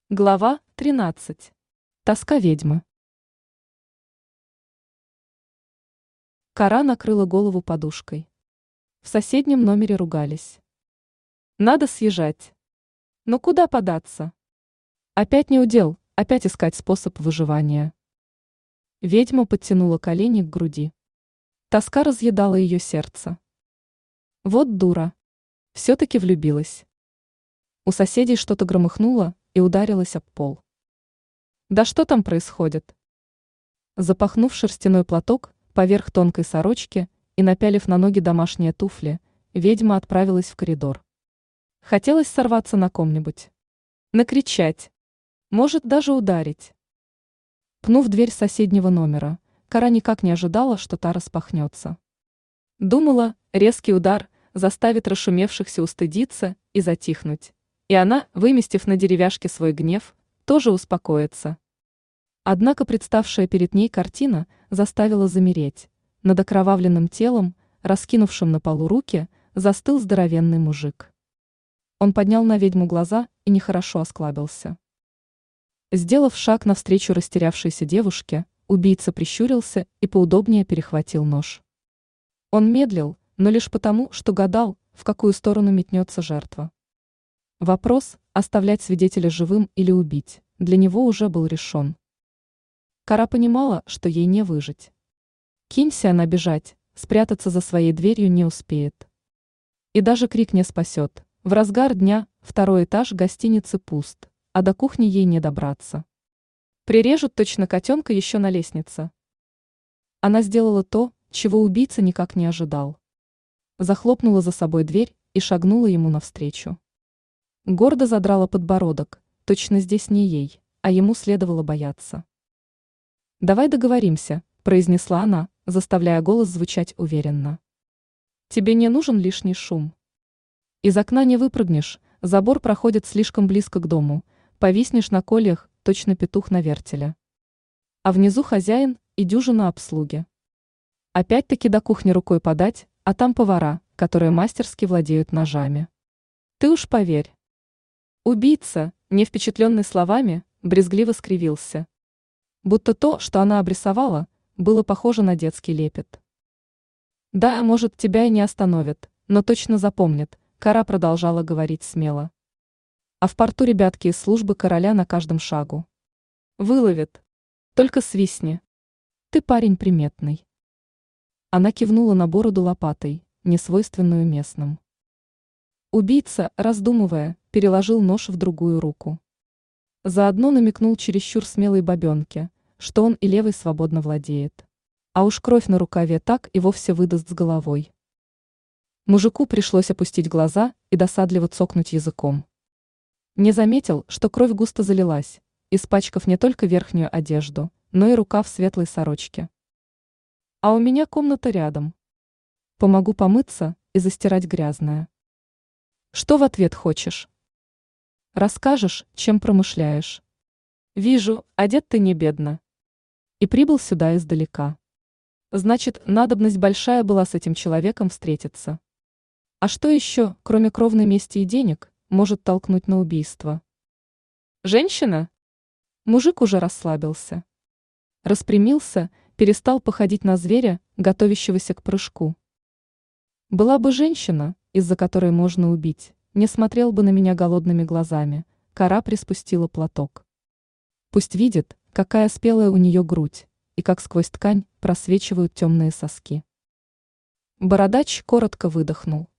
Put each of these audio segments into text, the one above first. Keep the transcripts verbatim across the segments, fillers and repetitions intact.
Глава тринадцать. Тоска ведьмы. Кара накрыла голову подушкой. В соседнем номере ругались. Надо съезжать. Но куда податься? Опять не удел, опять искать способ выживания. Ведьма подтянула колени к груди. Тоска разъедала ее сердце. Вот дура. Все-таки влюбилась. У соседей что-то громыхнуло и ударилась об пол. Да что там происходит? Запахнув шерстяной платок поверх тонкой сорочки и напялив на ноги домашние туфли, ведьма отправилась в коридор. Хотелось сорваться на ком-нибудь. Накричать. Может, даже ударить. Пнув дверь соседнего номера, Кара никак не ожидала, что та распахнется. Думала, резкий удар заставит расшумевшихся устыдиться и затихнуть. И она, выместив на деревяшке свой гнев, тоже успокоится. Однако представшая перед ней картина заставила замереть. Над окровавленным телом, раскинувшим на полу руки, застыл здоровенный мужик. Он поднял на ведьму глаза и нехорошо осклабился. Сделав шаг навстречу растерявшейся девушке, убийца прищурился и поудобнее перехватил нож. Он медлил, но лишь потому, что гадал, в какую сторону метнется жертва. Вопрос, оставлять свидетеля живым или убить, для него уже был решен. Кара понимала, что ей не выжить. Кинься она бежать, спрятаться за своей дверью не успеет. И даже крик не спасет. В разгар дня второй этаж гостиницы пуст, а до кухни ей не добраться. Прирежут точно котенка еще на лестнице. Она сделала то, чего убийца никак не ожидал. Захлопнула за собой дверь и шагнула ему навстречу. Гордо задрала подбородок, точно здесь не ей, а ему следовало бояться. «Давай договоримся», – произнесла она, заставляя голос звучать уверенно. «Тебе не нужен лишний шум. Из окна не выпрыгнешь, забор проходит слишком близко к дому, повиснешь на кольях, точно петух на вертеле. А внизу хозяин и дюжина обслуги. Опять-таки до кухни рукой подать, а там повара, которые мастерски владеют ножами. Ты уж поверь». Убийца, не впечатленный словами, брезгливо скривился. Будто то, что она обрисовала, было похоже на детский лепет. «Да, может, тебя и не остановят, но точно запомнят», — Кара продолжала говорить смело. «А в порту ребятки из службы короля на каждом шагу. Выловят. Только свистни. Ты парень приметный». Она кивнула на бороду лопатой, несвойственную местным. Убийца, раздумывая, переложил нож в другую руку. Заодно намекнул чересчур смелой бабенке, что он и левой свободно владеет. А уж кровь на рукаве так и вовсе выдаст с головой. Мужику пришлось опустить глаза и досадливо цокнуть языком. Не заметил, что кровь густо залилась, испачкав не только верхнюю одежду, но и рукав светлой сорочки. «А у меня комната рядом. Помогу помыться и застирать грязное». «Что в ответ хочешь?» «Расскажешь, чем промышляешь. Вижу, одет ты не бедно. И прибыл сюда издалека. Значит, надобность большая была с этим человеком встретиться. А что еще, кроме кровной мести и денег, может толкнуть на убийство? Женщина?» Мужик уже расслабился. Распрямился, перестал походить на зверя, готовящегося к прыжку. «Была бы женщина, из-за которой можно убить, не смотрел бы на меня голодными глазами», — Кара приспустила платок. «Пусть видит, какая спелая у нее грудь, и как сквозь ткань просвечивают темные соски». Бородач коротко выдохнул.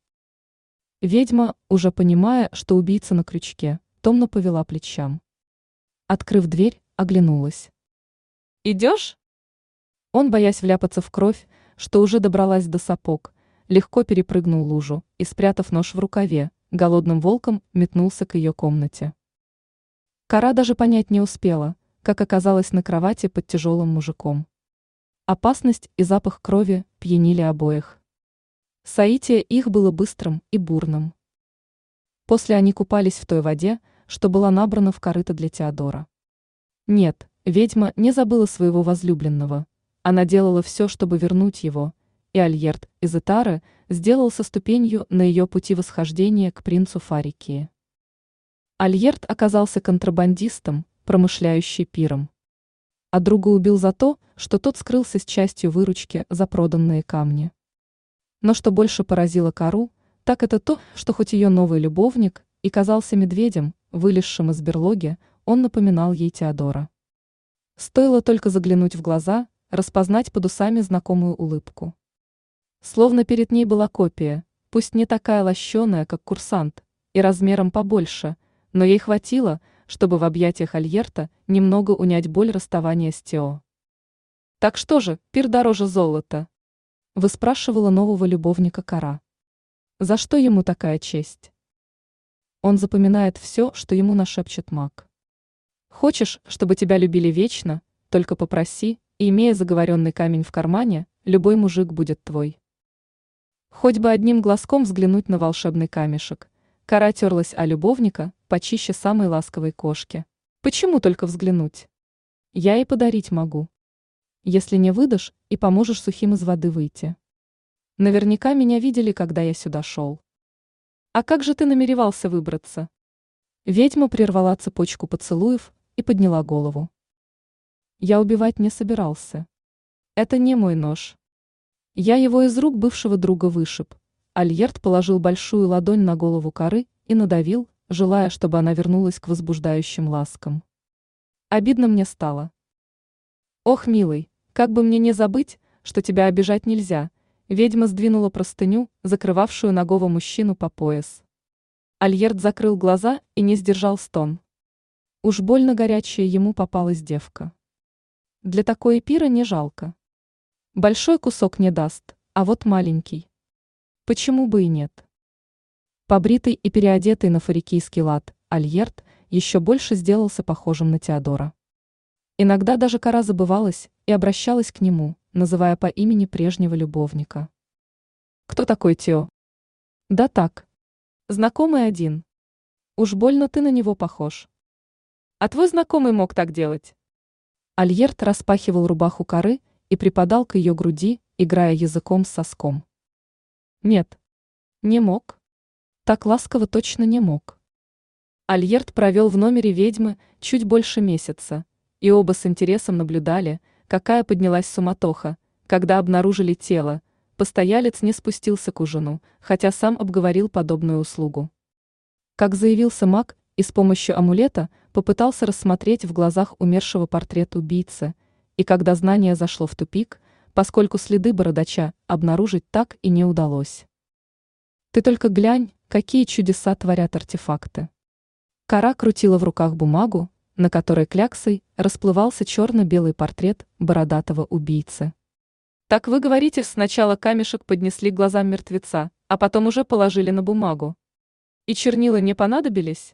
Ведьма, уже понимая, что убийца на крючке, томно повела плечам. Открыв дверь, оглянулась. «Идешь?» Он, боясь вляпаться в кровь, что уже добралась до сапог, легко перепрыгнул лужу и, спрятав нож в рукаве, голодным волком метнулся к ее комнате. Кара даже понять не успела, как оказалась на кровати под тяжелым мужиком. Опасность и запах крови пьянили обоих. Соитие их было быстрым и бурным. После они купались в той воде, что была набрана в корыто для Теодора. Нет, ведьма не забыла своего возлюбленного. Она делала все, чтобы вернуть его, и Альерт из Этары сделался ступенью на ее пути восхождения к принцу Фарикии. Альерт оказался контрабандистом, промышляющий пиром. А друга убил за то, что тот скрылся с частью выручки за проданные камни. Но что больше поразило Кару, так это то, что хоть ее новый любовник и казался медведем, вылезшим из берлоги, он напоминал ей Теодора. Стоило только заглянуть в глаза, распознать под усами знакомую улыбку. Словно перед ней была копия, пусть не такая лощеная, как курсант, и размером побольше, но ей хватило, чтобы в объятиях Альерта немного унять боль расставания с Тео. «Так что же, пир дороже золота?» – выспрашивала нового любовника Кара. «За что ему такая честь?» Он запоминает все, что ему нашепчет маг. «Хочешь, чтобы тебя любили вечно, только попроси, и, имея заговоренный камень в кармане, любой мужик будет твой». Хоть бы одним глазком взглянуть на волшебный камешек, Кара терлась о любовника почище самой ласковой кошки. «Почему только взглянуть? Я и подарить могу. Если не выдашь и поможешь сухим из воды выйти. Наверняка меня видели, когда я сюда шел. А как же ты намеревался выбраться?» Ведьма прервала цепочку поцелуев и подняла голову. «Я убивать не собирался. Это не мой нож. Я его из рук бывшего друга вышиб». Альерт положил большую ладонь на голову Кары и надавил, желая, чтобы она вернулась к возбуждающим ласкам. «Обидно мне стало. Ох, милый, как бы мне не забыть, что тебя обижать нельзя», ведьма сдвинула простыню, закрывавшую нагого мужчину по пояс. Альерт закрыл глаза и не сдержал стон. Уж больно горячая ему попалась девка. Для такой пира не жалко. Большой кусок не даст, а вот маленький. Почему бы и нет? Побритый и переодетый на фарикийский лад, Альерт еще больше сделался похожим на Теодора. Иногда даже Кара забывалась и обращалась к нему, называя по имени прежнего любовника. «Кто такой Тео?» «Да так. Знакомый один. Уж больно ты на него похож. А твой знакомый мог так делать?» Альерт распахивал рубаху Кары и припадал к ее груди, играя языком с соском. «Нет, не мог. Так ласково точно не мог». Альерт провел в номере ведьмы чуть больше месяца, и оба с интересом наблюдали, какая поднялась суматоха, когда обнаружили тело. Постоялец не спустился к ужину, хотя сам обговорил подобную услугу. Как заявился маг и с помощью амулета попытался рассмотреть в глазах умершего портрет убийцы, и когда знание зашло в тупик, поскольку следы бородача обнаружить так и не удалось. «Ты только глянь, какие чудеса творят артефакты». Кара крутила в руках бумагу, на которой кляксой расплывался черно-белый портрет бородатого убийцы. «Так вы говорите, сначала камешек поднесли к глазам мертвеца, а потом уже положили на бумагу. И чернила не понадобились?»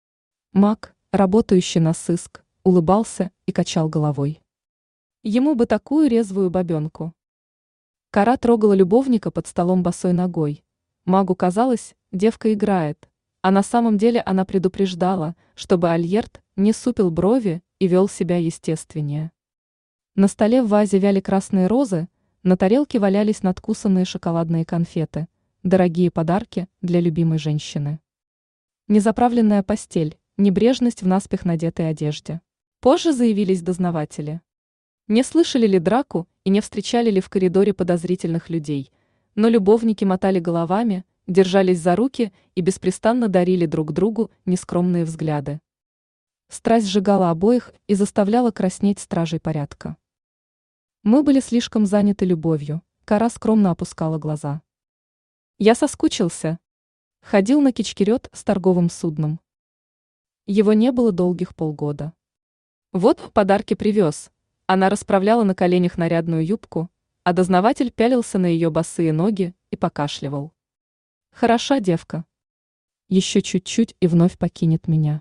Маг, работающий на сыск, улыбался и качал головой. Ему бы такую резвую бабенку. Кара трогала любовника под столом босой ногой. Магу казалось, девка играет, а на самом деле она предупреждала, чтобы Альерт не супил брови и вел себя естественнее. На столе в вазе вяли красные розы, на тарелке валялись надкусанные шоколадные конфеты, дорогие подарки для любимой женщины. Незаправленная постель, небрежность в наспех надетой одежде. Позже заявились дознаватели. Не слышали ли драку и не встречали ли в коридоре подозрительных людей, но любовники мотали головами, держались за руки и беспрестанно дарили друг другу нескромные взгляды. Страсть сжигала обоих и заставляла краснеть стражей порядка. Мы были слишком заняты любовью, Кара скромно опускала глаза. «Я соскучился. Ходил на Кичкерет с торговым судном. Его не было долгих полгода. Вот в подарки привез». Она расправляла на коленях нарядную юбку, а дознаватель пялился на ее босые ноги и покашливал. «Хороша девка. Еще чуть-чуть и вновь покинет меня».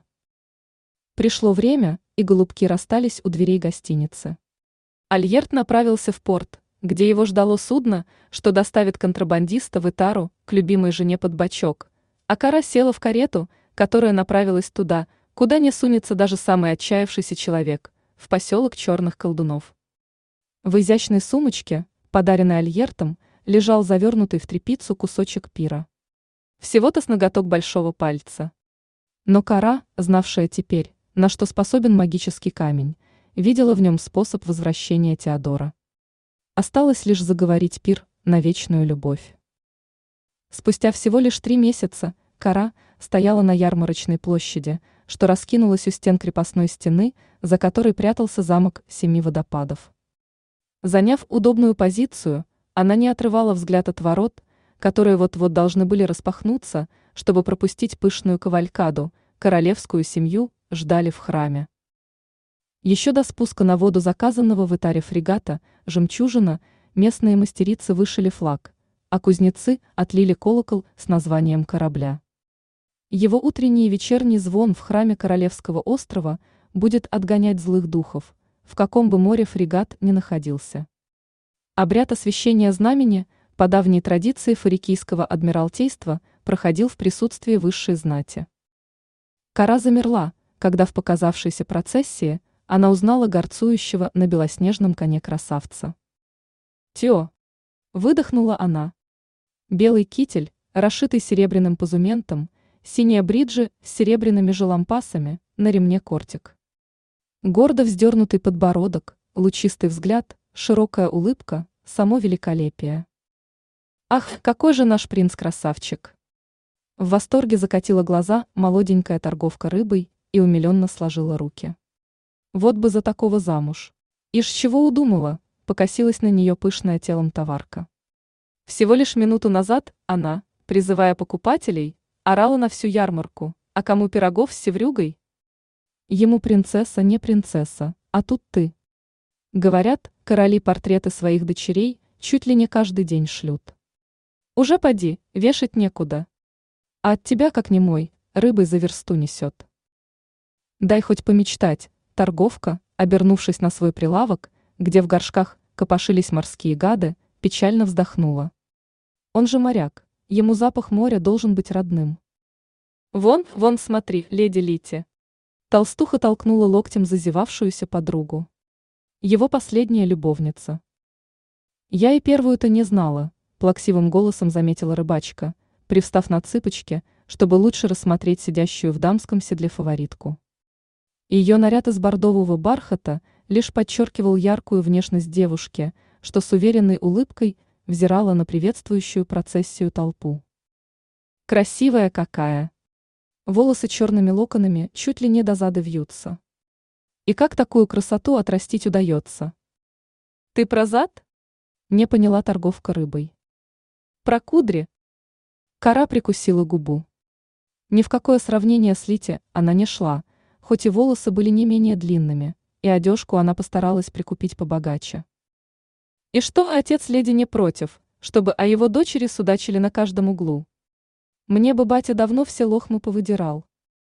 Пришло время, и голубки расстались у дверей гостиницы. Альерт направился в порт, где его ждало судно, что доставит контрабандиста в Итару к любимой жене под бочок, а Кара села в карету, которая направилась туда, куда не сунется даже самый отчаявшийся человек, в поселок черных колдунов. В изящной сумочке, подаренной Альертом, лежал завернутый в тряпицу кусочек пира. Всего-то с ноготок большого пальца. Но Кара, знавшая теперь, на что способен магический камень, видела в нем способ возвращения Теодора. Осталось лишь заговорить пир на вечную любовь. Спустя всего лишь три месяца Кара стояла на ярмарочной площади, что раскинулась у стен крепостной стены, за которой прятался замок Семи водопадов. Заняв удобную позицию, она не отрывала взгляд от ворот, которые вот-вот должны были распахнуться, чтобы пропустить пышную кавалькаду, королевскую семью ждали в храме. Еще до спуска на воду заказанного в Итаре фрегата «Жемчужина» местные мастерицы вышили флаг, а кузнецы отлили колокол с названием корабля. Его утренний и вечерний звон в храме Королевского острова будет отгонять злых духов, в каком бы море фрегат ни находился. Обряд освящения знамени по давней традиции фарикийского адмиралтейства проходил в присутствии высшей знати. Кара замерла, когда в показавшейся процессии она узнала горцующего на белоснежном коне красавца. «Тё!» – выдохнула она. Белый китель, расшитый серебряным позументом, синие бриджи с серебряными же лампасами, на ремне кортик. Гордо вздернутый подбородок, лучистый взгляд, широкая улыбка, само великолепие. «Ах, какой же наш принц-красавчик!» В восторге закатила глаза молоденькая торговка рыбой и умиленно сложила руки. Вот бы за такого замуж. Ишь чего удумала, покосилась на нее пышная телом товарка. Всего лишь минуту назад она, призывая покупателей, орала на всю ярмарку, а кому пирогов с севрюгой? Ему принцесса не принцесса, а тут ты. Говорят, короли портреты своих дочерей чуть ли не каждый день шлют. Уже поди, вешать некуда. А от тебя, как немой, рыбой за версту несет. Дай хоть помечтать. Торговка, обернувшись на свой прилавок, где в горшках копошились морские гады, печально вздохнула. Он же моряк, ему запах моря должен быть родным. Вон, вон смотри, леди Лити. Толстуха толкнула локтем зазевавшуюся подругу. Его последняя любовница. Я и первую-то не знала, плаксивым голосом заметила рыбачка, привстав на цыпочки, чтобы лучше рассмотреть сидящую в дамском седле фаворитку. Ее наряд из бордового бархата лишь подчеркивал яркую внешность девушки, что с уверенной улыбкой взирала на приветствующую процессию толпу. Красивая какая! Волосы черными локонами чуть ли не до зада вьются. И как такую красоту отрастить удается? Ты про зад? Не поняла торговка рыбой. Про кудри? Кара прикусила губу. Ни в какое сравнение с Лити она не шла, хоть и волосы были не менее длинными, и одежку она постаралась прикупить побогаче. И что отец леди не против, чтобы о его дочери судачили на каждом углу? Мне бы батя давно все лохмы повыдирал.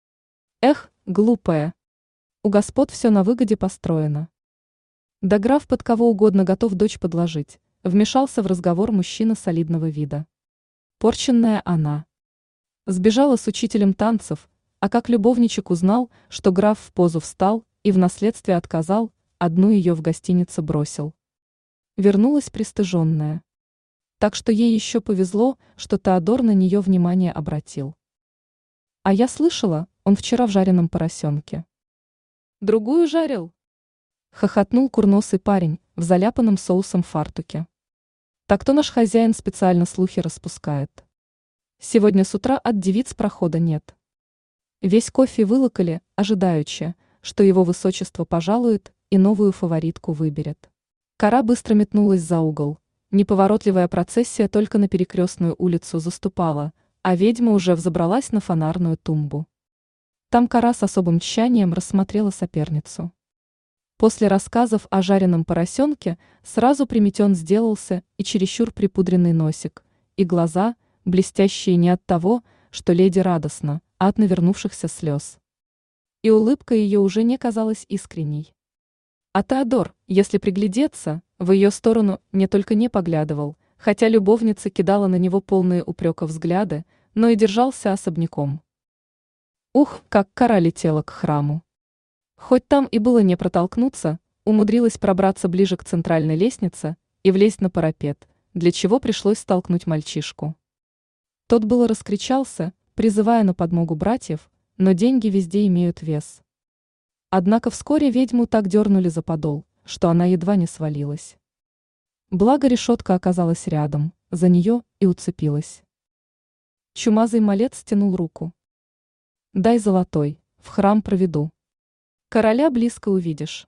Эх, глупая. У господ все на выгоде построено. Да граф под кого угодно готов дочь подложить, вмешался в разговор мужчина солидного вида. Порченная она. Сбежала с учителем танцев, а как любовничек узнал, что граф в позу встал и в наследстве отказал, одну ее в гостинице бросил. Вернулась пристыженная. Так что ей еще повезло, что Теодор на нее внимание обратил. А я слышала, он вчера в жареном поросенке. Другую жарил? Хохотнул курносый парень в заляпанном соусом фартуке. Так-то наш хозяин специально слухи распускает. Сегодня с утра от девиц прохода нет. Весь кофе вылокали, ожидаючи, что его высочество пожалует и новую фаворитку выберет. Кара быстро метнулась за угол. Неповоротливая процессия только на перекрестную улицу заступала, а ведьма уже взобралась на фонарную тумбу. Там Кара с особым тщанием рассмотрела соперницу. После рассказов о жареном поросенке сразу приметен сделался и чересчур припудренный носик, и глаза, блестящие не от того, что леди радостна, а от навернувшихся слез. И улыбка ее уже не казалась искренней. А Теодор, если приглядеться, в ее сторону не только не поглядывал, хотя любовница кидала на него полные упрека взгляды, но и держался особняком. Ух, как Кара летела к храму! Хоть там и было не протолкнуться, умудрилась пробраться ближе к центральной лестнице и влезть на парапет, для чего пришлось столкнуть мальчишку. Тот было раскричался, призывая на подмогу братьев, но деньги везде имеют вес. Однако вскоре ведьму так дернули за подол, что она едва не свалилась. Благо решетка оказалась рядом, за нее и уцепилась. Чумазый малец стянул руку. «Дай золотой, в храм проведу. Короля близко увидишь.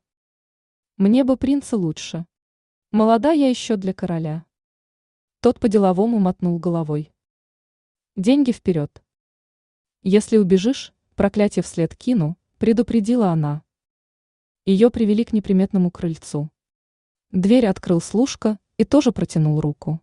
Мне бы принца лучше. Молода я еще для короля». Тот по-деловому мотнул головой. «Деньги вперед. Если убежишь, проклятие вслед кину», предупредила она. Ее привели к неприметному крыльцу. Дверь открыл служка и тоже протянул руку.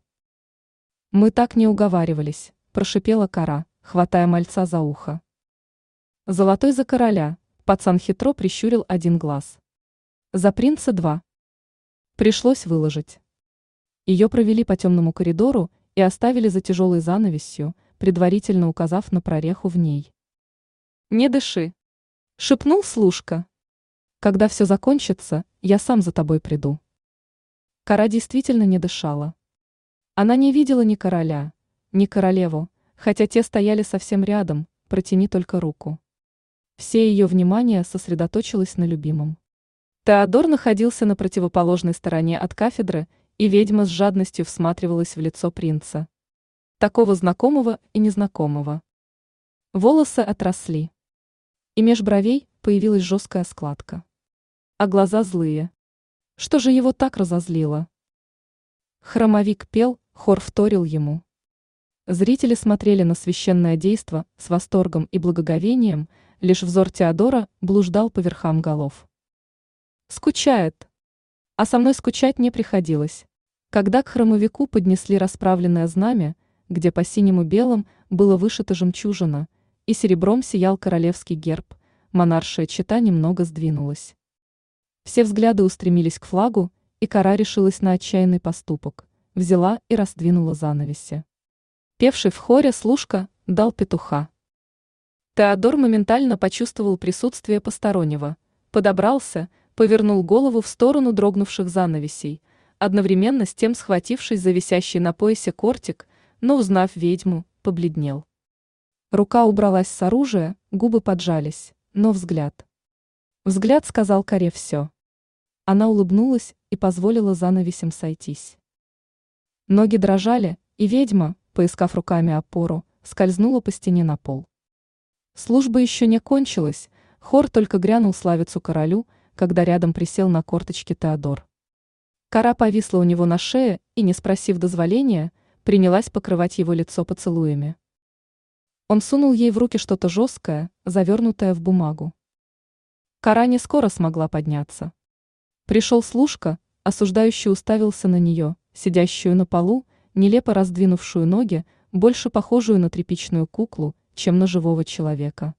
«Мы так не уговаривались», – прошипела Кара, хватая мальца за ухо. «Золотой за короля», – пацан хитро прищурил один глаз. «За принца два». Пришлось выложить. Ее провели по темному коридору и оставили за тяжелой занавесью, предварительно указав на прореху в ней. «Не дыши», – шепнул служка. «Когда все закончится, я сам за тобой приду». Кара действительно не дышала. Она не видела ни короля, ни королеву, хотя те стояли совсем рядом, протяни только руку. Все ее внимание сосредоточилось на любимом. Теодор находился на противоположной стороне от кафедры, и ведьма с жадностью всматривалась в лицо принца. Такого знакомого и незнакомого. Волосы отросли. И меж бровей появилась жесткая складка. А глаза злые. Что же его так разозлило? Хромовик пел, хор вторил ему. Зрители смотрели на священное действо с восторгом и благоговением, лишь взор Теодора блуждал по верхам голов. «Скучает. А со мной скучать не приходилось». Когда к хромовику поднесли расправленное знамя, где по синему белому было вышито жемчужина, и серебром сиял королевский герб, монаршая чета немного сдвинулась. Все взгляды устремились к флагу, и Кара решилась на отчаянный поступок, взяла и раздвинула занавеси. Певший в хоре служка дал петуха. Теодор моментально почувствовал присутствие постороннего, подобрался, повернул голову в сторону дрогнувших занавесей, одновременно с тем схватившись за висящий на поясе кортик, но, узнав ведьму, побледнел. Рука убралась с оружия, губы поджались, но взгляд. Взгляд сказал Каре все. Она улыбнулась и позволила занавесям сойтись. Ноги дрожали, и ведьма, поискав руками опору, скользнула по стене на пол. Служба еще не кончилась, хор только грянул славицу королю, когда рядом присел на корточки Теодор. Кара повисла у него на шее и, не спросив дозволения, принялась покрывать его лицо поцелуями. Он сунул ей в руки что-то жесткое, завернутое в бумагу. Кара не скоро смогла подняться. Пришел служка, осуждающий уставился на нее, сидящую на полу, нелепо раздвинувшую ноги, больше похожую на тряпичную куклу, чем на живого человека.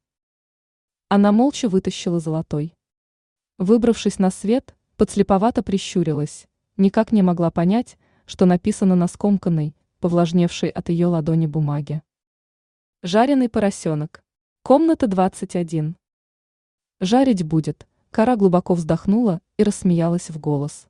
Она молча вытащила золотой. Выбравшись на свет, подслеповато прищурилась, никак не могла понять, что написано на скомканной, повлажневшей от ее ладони бумаге. Жареный поросенок. Комната двадцать один. Жарить будет. Кара глубоко вздохнула и рассмеялась в голос.